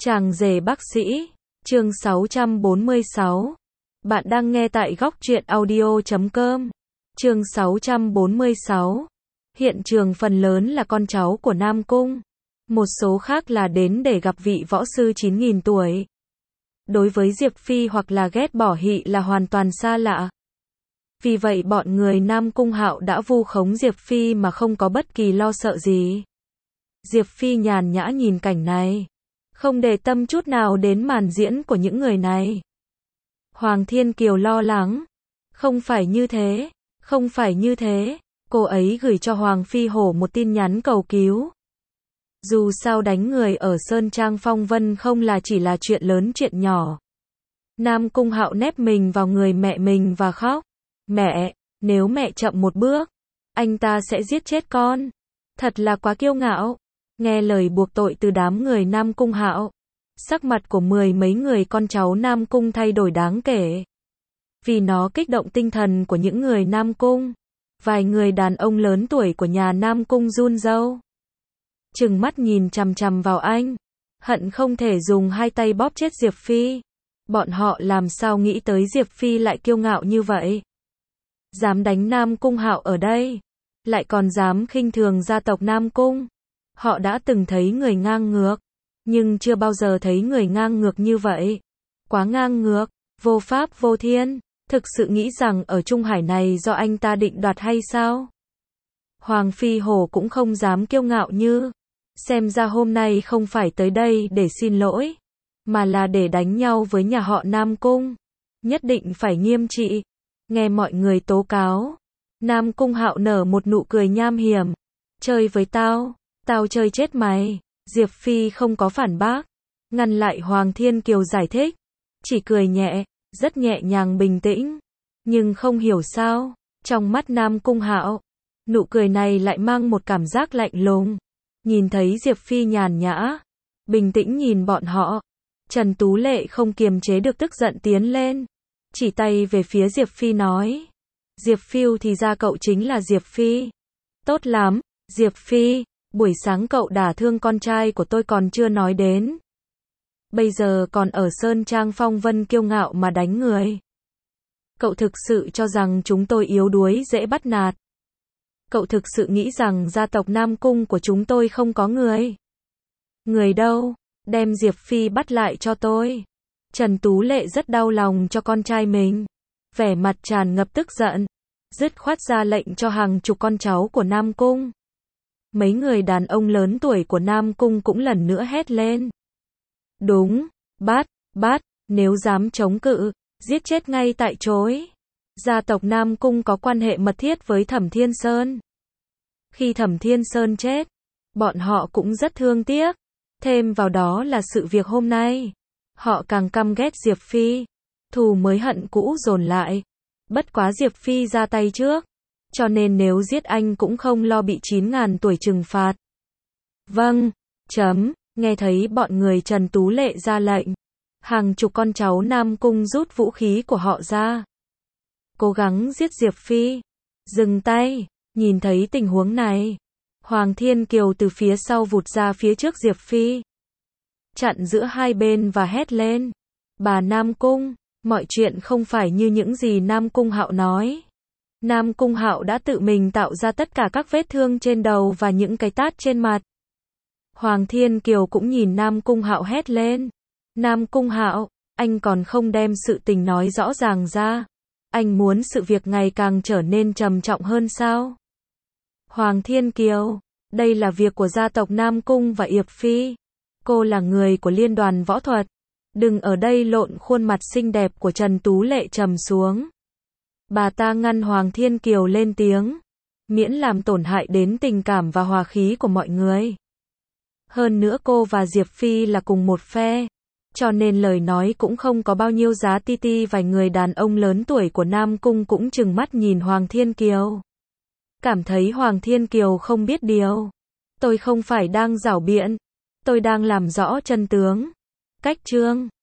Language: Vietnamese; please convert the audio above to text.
Chàng rể bác sĩ, chương 646. Bạn đang nghe tại góc truyện audio.com. Chương 646. Hiện trường phần lớn là con cháu của Nam Cung. Một số khác là đến để gặp vị võ sư 9.000 tuổi. Đối với Diệp Phi hoặc là ghét bỏ Hị là hoàn toàn xa lạ. Vì vậy bọn người Nam Cung Hạo đã vu khống Diệp Phi mà không có bất kỳ lo sợ gì. Diệp Phi nhàn nhã nhìn cảnh này, không để tâm chút nào đến màn diễn của những người này. Hoàng Thiên Kiều lo lắng. Không phải như thế, không phải như thế. Cô ấy gửi cho Hoàng Phi Hổ một tin nhắn cầu cứu. Dù sao đánh người ở Sơn Trang Phong Vân không là chỉ là chuyện lớn chuyện nhỏ. Nam Cung Hạo nép mình vào người mẹ mình và khóc. Mẹ, nếu mẹ chậm một bước, anh ta sẽ giết chết con. Thật là quá kiêu ngạo. Nghe lời buộc tội từ đám người Nam Cung Hạo, sắc mặt của mười mấy người con cháu Nam Cung thay đổi đáng kể. Vì nó kích động tinh thần của những người Nam Cung. Vài người đàn ông lớn tuổi của nhà Nam Cung run râu, trừng mắt nhìn chằm chằm vào anh, hận không thể dùng hai tay bóp chết Diệp Phi. Bọn họ làm sao nghĩ tới Diệp Phi lại kiêu ngạo như vậy? Dám đánh Nam Cung Hạo ở đây, lại còn dám khinh thường gia tộc Nam Cung. Họ đã từng thấy người ngang ngược, nhưng chưa bao giờ thấy người ngang ngược như vậy. Quá ngang ngược, vô pháp vô thiên. Thực sự nghĩ rằng ở Trung Hải này do anh ta định đoạt hay sao? Hoàng Phi Hổ cũng không dám kiêu ngạo như. Xem ra hôm nay không phải tới đây để xin lỗi, mà là để đánh nhau với nhà họ Nam Cung. Nhất định phải nghiêm trị. Nghe mọi người tố cáo, Nam Cung Hạo nở một nụ cười nham hiểm. Chơi với tao, tao chơi chết mày. Diệp Phi không có phản bác, ngăn lại Hoàng Thiên Kiều giải thích, chỉ cười nhẹ, rất nhẹ nhàng bình tĩnh. Nhưng không hiểu sao, trong mắt Nam Cung Hạo, nụ cười này lại mang một cảm giác lạnh lùng. Nhìn thấy Diệp Phi nhàn nhã, bình tĩnh nhìn bọn họ, Trần Tú Lệ không kiềm chế được tức giận tiến lên, chỉ tay về phía Diệp Phi nói: Diệp Phiêu thì ra cậu chính là Diệp Phi. Tốt lắm, Diệp Phi, buổi sáng cậu đả thương con trai của tôi còn chưa nói đến. Bây giờ còn ở Sơn Trang Phong Vân kiêu ngạo mà đánh người. Cậu thực sự cho rằng chúng tôi yếu đuối dễ bắt nạt? Cậu thực sự nghĩ rằng gia tộc Nam Cung của chúng tôi không có người? Người đâu? Đem Diệp Phi bắt lại cho tôi. Trần Tú Lệ rất đau lòng cho con trai mình, vẻ mặt tràn ngập tức giận, dứt khoát ra lệnh cho hàng chục con cháu của Nam Cung. Mấy người đàn ông lớn tuổi của Nam Cung cũng lần nữa hét lên. Đúng, bắt, nếu dám chống cự, giết chết ngay tại chỗ. Gia tộc Nam Cung có quan hệ mật thiết với Thẩm Thiên Sơn. Khi Thẩm Thiên Sơn chết, bọn họ cũng rất thương tiếc. Thêm vào đó là sự việc hôm nay, họ càng căm ghét Diệp Phi. Thù mới hận cũ dồn lại. Bất quá Diệp Phi ra tay trước, cho nên nếu giết anh cũng không lo bị 9.000 tuổi trừng phạt. Vâng, nghe thấy bọn người Trần Tú Lệ ra lệnh, hàng chục con cháu Nam Cung rút vũ khí của họ ra, cố gắng giết Diệp Phi. Dừng tay. Nhìn thấy tình huống này, Hoàng Thiên Kiều từ phía sau vụt ra phía trước Diệp Phi, chặn giữa hai bên và hét lên: Bà Nam Cung, mọi chuyện không phải như những gì Nam Cung Hạo nói. Nam Cung Hạo đã tự mình tạo ra tất cả các vết thương trên đầu và những cái tát trên mặt. Hoàng Thiên Kiều cũng nhìn Nam Cung Hạo hét lên: Nam Cung Hạo, anh còn không đem sự tình nói rõ ràng ra. Anh muốn sự việc ngày càng trở nên trầm trọng hơn sao? Hoàng Thiên Kiều, đây là việc của gia tộc Nam Cung và Yệp Phi. Cô là người của liên đoàn võ thuật. Đừng ở đây lộn. Khuôn mặt xinh đẹp của Trần Tú Lệ trầm xuống. Bà ta ngăn Hoàng Thiên Kiều lên tiếng, miễn làm tổn hại đến tình cảm và hòa khí của mọi người. Hơn nữa cô và Diệp Phi là cùng một phe, cho nên lời nói cũng không có bao nhiêu giá. Vài người đàn ông lớn tuổi của Nam Cung cũng trừng mắt nhìn Hoàng Thiên Kiều, cảm thấy Hoàng Thiên Kiều không biết điều. Tôi không phải đang giảo biện, tôi đang làm rõ chân tướng. Cách chương